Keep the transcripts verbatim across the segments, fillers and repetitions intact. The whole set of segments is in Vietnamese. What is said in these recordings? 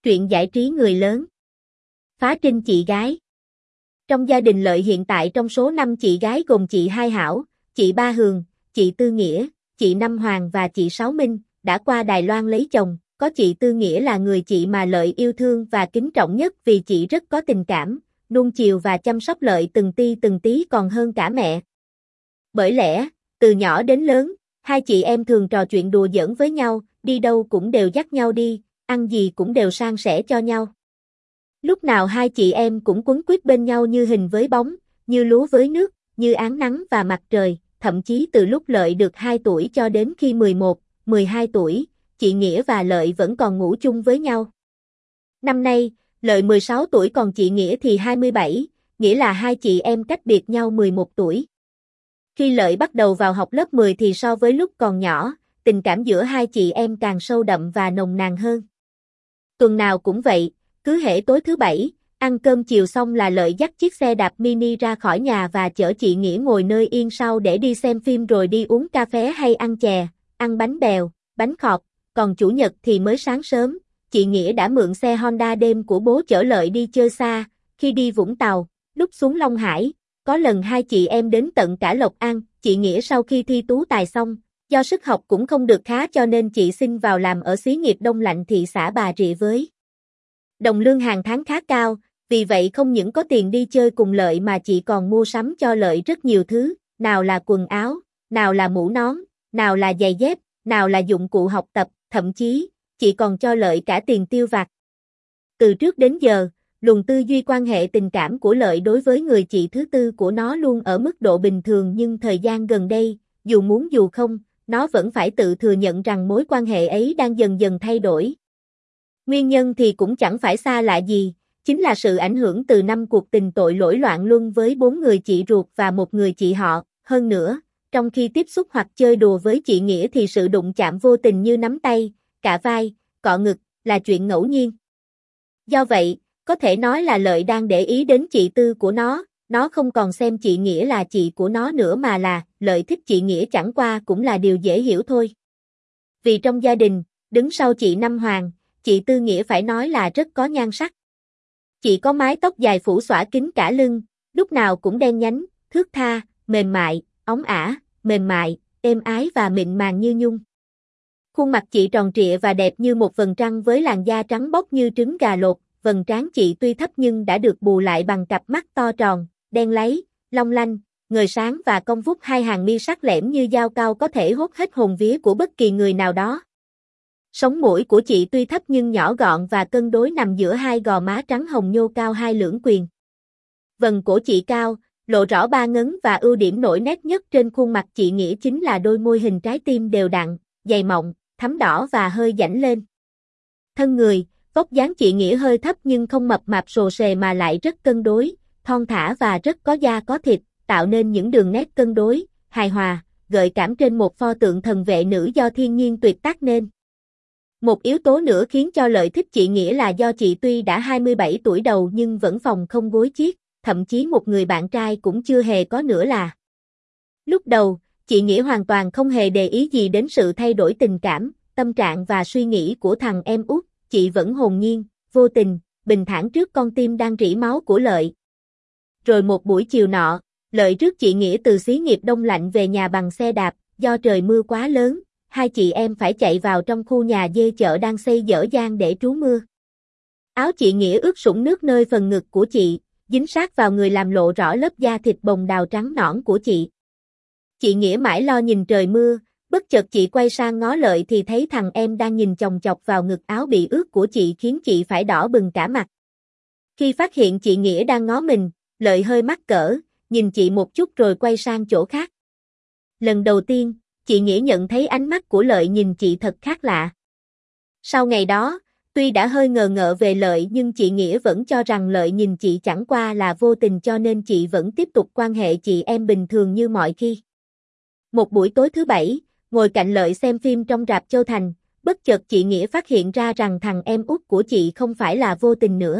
Truyện giải trí người lớn. Phá trinh chị gái. Trong gia đình Lợi hiện tại trong số năm chị gái gồm chị Hai Hảo, chị Ba Hường, chị Tư Nghĩa, chị Năm Hoàng và chị Sáu Minh, đã qua Đài Loan lấy chồng. Có chị Tư Nghĩa là người chị mà Lợi yêu thương và kính trọng nhất vì chị rất có tình cảm, nuông chiều và chăm sóc Lợi từng ti từng tí còn hơn cả mẹ. Bởi lẽ, từ nhỏ đến lớn, hai chị em thường trò chuyện đùa giỡn với nhau, đi đâu cũng đều dắt nhau đi, ăn gì cũng đều san sẻ cho nhau. Lúc nào hai chị em cũng quấn quýt bên nhau như hình với bóng, như lúa với nước, như áng nắng và mặt trời, thậm chí từ lúc Lợi được hai tuổi cho đến khi mười một, mười hai tuổi, chị Nghĩa và Lợi vẫn còn ngủ chung với nhau. Năm nay, Lợi mười sáu tuổi còn chị Nghĩa thì hai mươi bảy, nghĩa là hai chị em cách biệt nhau mười một tuổi. Khi Lợi bắt đầu vào học lớp mười thì so với lúc còn nhỏ, tình cảm giữa hai chị em càng sâu đậm và nồng nàn hơn. Tuần nào cũng vậy, cứ hễ tối thứ bảy, ăn cơm chiều xong là Lợi dắt chiếc xe đạp mini ra khỏi nhà và chở chị Nghĩa ngồi nơi yên sau để đi xem phim rồi đi uống cà phê hay ăn chè, ăn bánh bèo, bánh khọt, còn chủ nhật thì mới sáng sớm, chị Nghĩa đã mượn xe Honda đêm của bố chở Lợi đi chơi xa, khi đi Vũng Tàu, lúc xuống Long Hải, có lần hai chị em đến tận cả Lộc An, chị Nghĩa sau khi thi tú tài xong, do sức học cũng không được khá cho nên chị xin vào làm ở xí nghiệp đông lạnh thị xã Bà Rịa với đồng lương hàng tháng khá cao, vì vậy không những có tiền đi chơi cùng Lợi mà chị còn mua sắm cho Lợi rất nhiều thứ, nào là quần áo, nào là mũ nón, nào là giày dép, nào là dụng cụ học tập, thậm chí, chị còn cho Lợi cả tiền tiêu vặt. Từ trước đến giờ, luồng tư duy quan hệ tình cảm của Lợi đối với người chị thứ tư của nó luôn ở mức độ bình thường nhưng thời gian gần đây, dù muốn dù không, nó vẫn phải tự thừa nhận rằng mối quan hệ ấy đang dần dần thay đổi. Nguyên nhân thì cũng chẳng phải xa lạ gì, chính là sự ảnh hưởng từ năm cuộc tình tội lỗi loạn luân với bốn người chị ruột và một người chị họ, hơn nữa, trong khi tiếp xúc hoặc chơi đùa với chị Nghĩa thì sự đụng chạm vô tình như nắm tay, cả vai, cọ ngực, là chuyện ngẫu nhiên. Do vậy, có thể nói là Lợi đang để ý đến chị tư của nó, nó không còn xem chị Nghĩa là chị của nó nữa mà là, Lợi thích chị Nghĩa chẳng qua cũng là điều dễ hiểu thôi. Vì trong gia đình, đứng sau chị Năm Hoàng, chị Tư Nghĩa phải nói là rất có nhan sắc. Chị có mái tóc dài phủ xõa kín cả lưng, lúc nào cũng đen nhánh, thướt tha, mềm mại, óng ả, mềm mại, êm ái và mịn màng như nhung. Khuôn mặt chị tròn trịa và đẹp như một vầng trăng với làn da trắng bóc như trứng gà lột, vầng trán chị tuy thấp nhưng đã được bù lại bằng cặp mắt to tròn, đen láy, long lanh, ngời sáng và cong vút hai hàng mi sắc lẻm như dao cao có thể hút hết hồn vía của bất kỳ người nào đó. Sống mũi của chị tuy thấp nhưng nhỏ gọn và cân đối nằm giữa hai gò má trắng hồng nhô cao hai lưỡng quyền. Vầng cổ chị cao, lộ rõ ba ngấn và ưu điểm nổi nét nhất trên khuôn mặt chị Nghĩa chính là đôi môi hình trái tim đều đặn, dày mọng, thắm đỏ và hơi dãnh lên. Thân người, vóc dáng chị Nghĩa hơi thấp nhưng không mập mạp rồ sề mà lại rất cân đối, thon thả và rất có da có thịt, tạo nên những đường nét cân đối, hài hòa, gợi cảm trên một pho tượng thần vệ nữ do thiên nhiên tuyệt tác nên. Một yếu tố nữa khiến cho Lợi thích chị Nghĩa là do chị tuy đã hai mươi bảy tuổi đầu nhưng vẫn phòng không gối chiếc, thậm chí một người bạn trai cũng chưa hề có nữa là. Lúc đầu, chị Nghĩa hoàn toàn không hề để ý gì đến sự thay đổi tình cảm, tâm trạng và suy nghĩ của thằng em út, chị vẫn hồn nhiên, vô tình, bình thản trước con tim đang rỉ máu của Lợi. Rồi một buổi chiều nọ, Lợi rước chị Nghĩa từ xí nghiệp đông lạnh về nhà bằng xe đạp, do trời mưa quá lớn, hai chị em phải chạy vào trong khu nhà dê chợ đang xây dở dang để trú mưa. Áo chị Nghĩa ướt sũng nước nơi phần ngực của chị, dính sát vào người làm lộ rõ lớp da thịt bồng đào trắng nõn của chị. Chị Nghĩa mãi lo nhìn trời mưa, bất chợt chị quay sang ngó Lợi thì thấy thằng em đang nhìn chòng chọc vào ngực áo bị ướt của chị khiến chị phải đỏ bừng cả mặt. Khi phát hiện chị Nghĩa đang ngó mình, Lợi hơi mắc cỡ, nhìn chị một chút rồi quay sang chỗ khác. Lần đầu tiên, chị Nghĩa nhận thấy ánh mắt của Lợi nhìn chị thật khác lạ. Sau ngày đó, tuy đã hơi ngờ ngợ về Lợi nhưng chị Nghĩa vẫn cho rằng Lợi nhìn chị chẳng qua là vô tình cho nên chị vẫn tiếp tục quan hệ chị em bình thường như mọi khi. Một buổi tối thứ bảy, ngồi cạnh Lợi xem phim trong rạp Châu Thành, bất chợt chị Nghĩa phát hiện ra rằng thằng em út của chị không phải là vô tình nữa.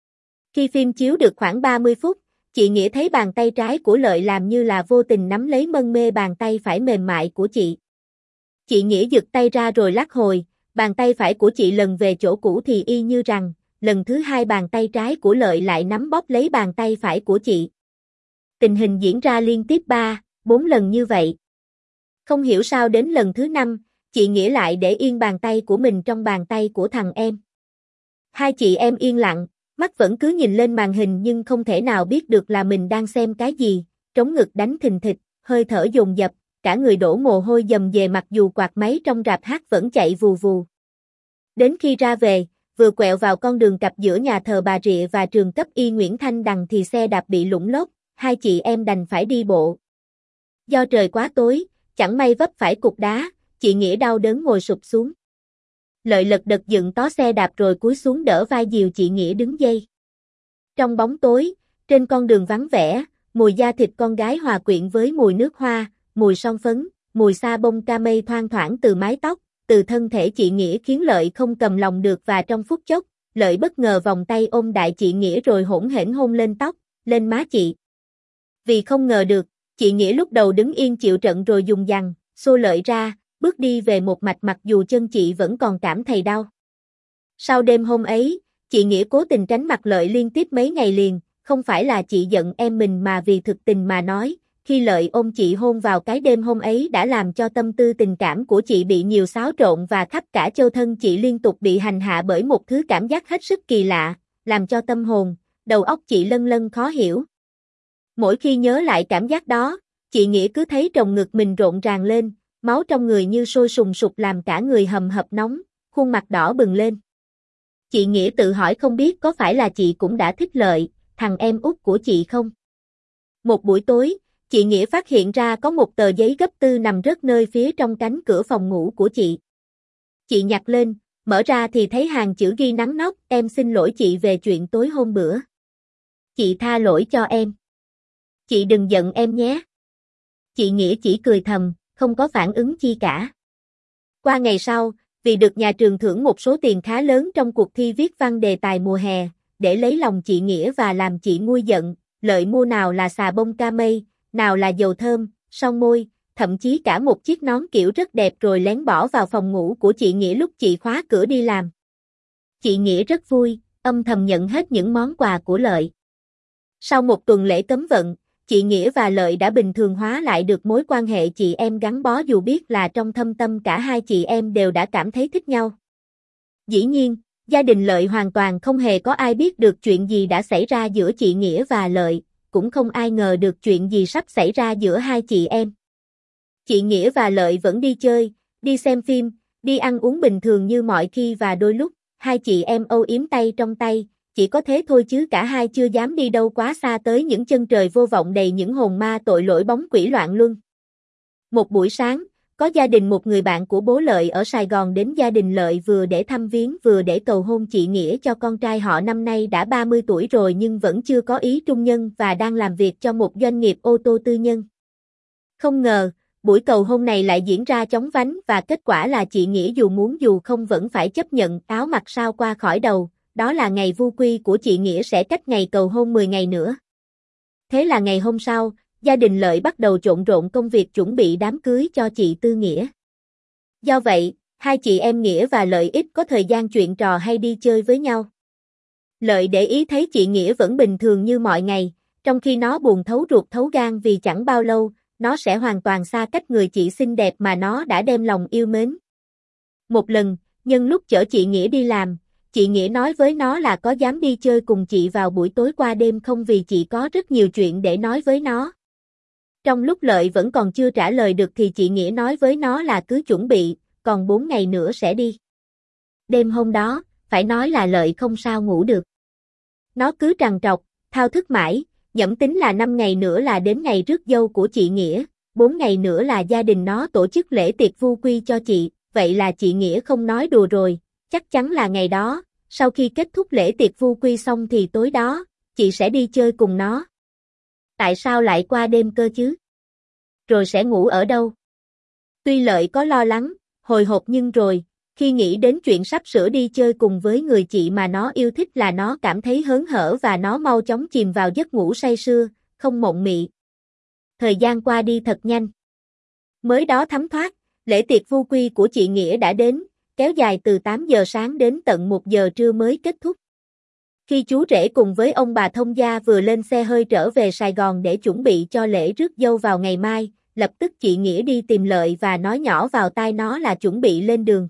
Khi phim chiếu được khoảng ba mươi phút, chị Nghĩa thấy bàn tay trái của Lợi làm như là vô tình nắm lấy mân mê bàn tay phải mềm mại của chị. Chị Nghĩa giật tay ra rồi lắc hồi, bàn tay phải của chị lần về chỗ cũ thì y như rằng, lần thứ hai bàn tay trái của Lợi lại nắm bóp lấy bàn tay phải của chị. Tình hình diễn ra liên tiếp ba, bốn lần như vậy. Không hiểu sao đến lần thứ năm, chị Nghĩa lại để yên bàn tay của mình trong bàn tay của thằng em. Hai chị em yên lặng, mắt vẫn cứ nhìn lên màn hình nhưng không thể nào biết được là mình đang xem cái gì, trống ngực đánh thình thịch, hơi thở dồn dập, cả người đổ mồ hôi dầm về mặc dù quạt máy trong rạp hát vẫn chạy vù vù. Đến khi ra về, vừa quẹo vào con đường cặp giữa nhà thờ Bà Rịa và trường cấp y Nguyễn Thanh Đằng thì xe đạp bị lũng lốp, hai chị em đành phải đi bộ. Do trời quá tối, chẳng may vấp phải cục đá, chị Nghĩa đau đớn ngồi sụp xuống. Lợi lật đật dựng tó xe đạp rồi cúi xuống đỡ vai dìu chị Nghĩa đứng dây. Trong bóng tối, trên con đường vắng vẻ, mùi da thịt con gái hòa quyện với mùi nước hoa, mùi son phấn, mùi sa bông ca mây thoang thoảng từ mái tóc, từ thân thể chị Nghĩa khiến Lợi không cầm lòng được và trong phút chốc, Lợi bất ngờ vòng tay ôm đại chị Nghĩa rồi hỗn hển hôn lên tóc, lên má chị. Vì không ngờ được, chị Nghĩa lúc đầu đứng yên chịu trận rồi dùng dằng, xô Lợi ra, bước đi về một mạch mặc dù chân chị vẫn còn cảm thấy đau. Sau đêm hôm ấy, chị Nghĩa cố tình tránh mặt Lợi liên tiếp mấy ngày liền, không phải là chị giận em mình mà vì thực tình mà nói, khi Lợi ôm chị hôn vào cái đêm hôm ấy đã làm cho tâm tư tình cảm của chị bị nhiều xáo trộn và khắp cả châu thân chị liên tục bị hành hạ bởi một thứ cảm giác hết sức kỳ lạ, làm cho tâm hồn, đầu óc chị lân lân khó hiểu. Mỗi khi nhớ lại cảm giác đó, chị Nghĩa cứ thấy tròng ngực mình rộn ràng lên, máu trong người như sôi sùng sục làm cả người hầm hập nóng, khuôn mặt đỏ bừng lên. Chị Nghĩa tự hỏi không biết có phải là chị cũng đã thích Lợi, thằng em út của chị không? Một buổi tối, chị Nghĩa phát hiện ra có một tờ giấy gấp tư nằm rớt nơi phía trong cánh cửa phòng ngủ của chị. Chị nhặt lên, mở ra thì thấy hàng chữ ghi nắn nót, em xin lỗi chị về chuyện tối hôm bữa. Chị tha lỗi cho em. Chị đừng giận em nhé. Chị Nghĩa chỉ cười thầm, không có phản ứng chi cả. Qua ngày sau, vì được nhà trường thưởng một số tiền khá lớn trong cuộc thi viết văn đề tài mùa hè, để lấy lòng chị Nghĩa và làm chị nguôi giận, Lợi mua nào là xà bông ca mây, nào là dầu thơm, son môi, thậm chí cả một chiếc nón kiểu rất đẹp rồi lén bỏ vào phòng ngủ của chị Nghĩa lúc chị khóa cửa đi làm. Chị Nghĩa rất vui, âm thầm nhận hết những món quà của Lợi. Sau một tuần lễ cấm vận, chị Nghĩa và Lợi đã bình thường hóa lại được mối quan hệ chị em gắn bó dù biết là trong thâm tâm cả hai chị em đều đã cảm thấy thích nhau. Dĩ nhiên, gia đình Lợi hoàn toàn không hề có ai biết được chuyện gì đã xảy ra giữa chị Nghĩa và Lợi, cũng không ai ngờ được chuyện gì sắp xảy ra giữa hai chị em. Chị Nghĩa và Lợi vẫn đi chơi, đi xem phim, đi ăn uống bình thường như mọi khi và đôi lúc, hai chị em âu yếm tay trong tay, chỉ có thế thôi chứ cả hai chưa dám đi đâu quá xa tới những chân trời vô vọng đầy những hồn ma tội lỗi bóng quỷ loạn luân. Một buổi sáng, có gia đình một người bạn của bố Lợi ở Sài Gòn đến gia đình Lợi vừa để thăm viếng vừa để cầu hôn chị Nghĩa cho con trai họ năm nay đã ba mươi tuổi rồi nhưng vẫn chưa có ý trung nhân và đang làm việc cho một doanh nghiệp ô tô tư nhân. Không ngờ, buổi cầu hôn này lại diễn ra chóng vánh và kết quả là chị Nghĩa dù muốn dù không vẫn phải chấp nhận áo mặc sao qua khỏi đầu, đó là ngày vu quy của chị Nghĩa sẽ cách ngày cầu hôn mười ngày nữa. Thế là ngày hôm sau, gia đình Lợi bắt đầu trộn rộn công việc chuẩn bị đám cưới cho chị Tư Nghĩa. Do vậy, hai chị em Nghĩa và Lợi ít có thời gian chuyện trò hay đi chơi với nhau. Lợi để ý thấy chị Nghĩa vẫn bình thường như mọi ngày, trong khi nó buồn thấu ruột thấu gan vì chẳng bao lâu, nó sẽ hoàn toàn xa cách người chị xinh đẹp mà nó đã đem lòng yêu mến. Một lần, nhân lúc chở chị Nghĩa đi làm, chị Nghĩa nói với nó là có dám đi chơi cùng chị vào buổi tối qua đêm không vì chị có rất nhiều chuyện để nói với nó. Trong lúc Lợi vẫn còn chưa trả lời được thì chị Nghĩa nói với nó là cứ chuẩn bị, còn bốn ngày nữa sẽ đi. Đêm hôm đó, phải nói là Lợi không sao ngủ được. Nó cứ trằn trọc, thao thức mãi, nhẩm tính là năm ngày nữa là đến ngày rước dâu của chị Nghĩa, bốn ngày nữa là gia đình nó tổ chức lễ tiệc vu quy cho chị, vậy là chị Nghĩa không nói đùa rồi, chắc chắn là ngày đó, sau khi kết thúc lễ tiệc vu quy xong thì tối đó, chị sẽ đi chơi cùng nó. Tại sao lại qua đêm cơ chứ? Rồi sẽ ngủ ở đâu? Tuy Lợi có lo lắng, hồi hộp nhưng rồi, khi nghĩ đến chuyện sắp sửa đi chơi cùng với người chị mà nó yêu thích là nó cảm thấy hớn hở và nó mau chóng chìm vào giấc ngủ say sưa, không mộng mị. Thời gian qua đi thật nhanh. Mới đó thấm thoát, lễ tiệc vu quy của chị Nghĩa đã đến, kéo dài từ tám giờ sáng đến tận một giờ trưa mới kết thúc. Khi chú rể cùng với ông bà thông gia vừa lên xe hơi trở về Sài Gòn để chuẩn bị cho lễ rước dâu vào ngày mai, lập tức chị Nghĩa đi tìm Lợi và nói nhỏ vào tai nó là chuẩn bị lên đường.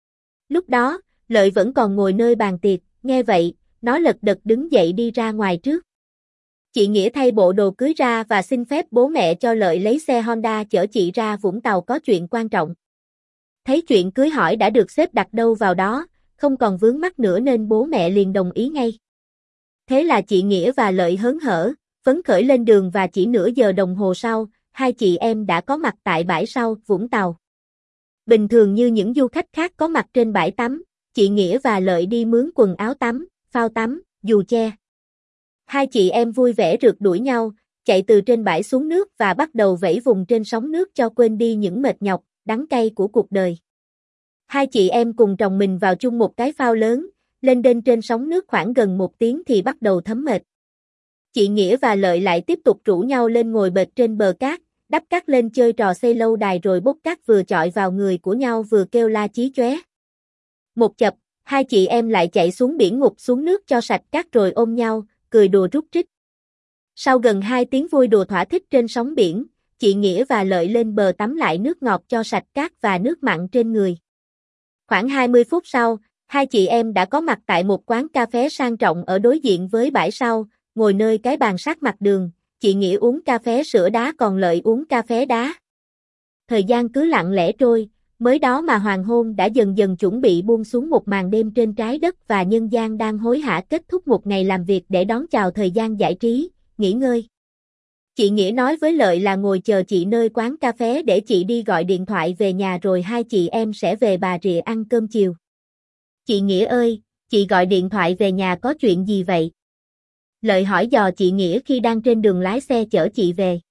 Lúc đó, Lợi vẫn còn ngồi nơi bàn tiệc, nghe vậy, nó lật đật đứng dậy đi ra ngoài trước. Chị Nghĩa thay bộ đồ cưới ra và xin phép bố mẹ cho Lợi lấy xe Honda chở chị ra Vũng Tàu có chuyện quan trọng. Thấy chuyện cưới hỏi đã được xếp đặt đâu vào đó, không còn vướng mắc nữa nên bố mẹ liền đồng ý ngay. Thế là chị Nghĩa và Lợi hớn hở, phấn khởi lên đường và chỉ nửa giờ đồng hồ sau, hai chị em đã có mặt tại bãi sau Vũng Tàu. Bình thường như những du khách khác có mặt trên bãi tắm, chị Nghĩa và Lợi đi mướn quần áo tắm, phao tắm, dù che. Hai chị em vui vẻ rượt đuổi nhau, chạy từ trên bãi xuống nước và bắt đầu vẫy vùng trên sóng nước cho quên đi những mệt nhọc, đắng cay của cuộc đời. Hai chị em cùng trồng mình vào chung một cái phao lớn, lên đên trên sóng nước khoảng gần một tiếng thì bắt đầu thấm mệt. Chị Nghĩa và Lợi lại tiếp tục rủ nhau lên ngồi bệt trên bờ cát, đắp cát lên chơi trò xây lâu đài rồi bốc cát vừa chọi vào người của nhau vừa kêu la chí chóe. Một chập, hai chị em lại chạy xuống biển ngụp xuống nước cho sạch cát rồi ôm nhau, cười đùa rúc rích. Sau gần hai tiếng vui đùa thỏa thích trên sóng biển, chị Nghĩa và Lợi lên bờ tắm lại nước ngọt cho sạch cát và nước mặn trên người. Khoảng hai mươi phút sau, hai chị em đã có mặt tại một quán cà phê sang trọng ở đối diện với bãi sau, ngồi nơi cái bàn sát mặt đường, chị Nghĩa uống cà phê sữa đá còn Lợi uống cà phê đá. Thời gian cứ lặng lẽ trôi, mới đó mà hoàng hôn đã dần dần chuẩn bị buông xuống một màn đêm trên trái đất và nhân gian đang hối hả kết thúc một ngày làm việc để đón chào thời gian giải trí, nghỉ ngơi. Chị Nghĩa nói với Lợi là ngồi chờ chị nơi quán cà phê để chị đi gọi điện thoại về nhà rồi hai chị em sẽ về Bà Rịa ăn cơm chiều. Chị Nghĩa ơi, chị gọi điện thoại về nhà có chuyện gì vậy? Lợi hỏi dò chị Nghĩa khi đang trên đường lái xe chở chị về.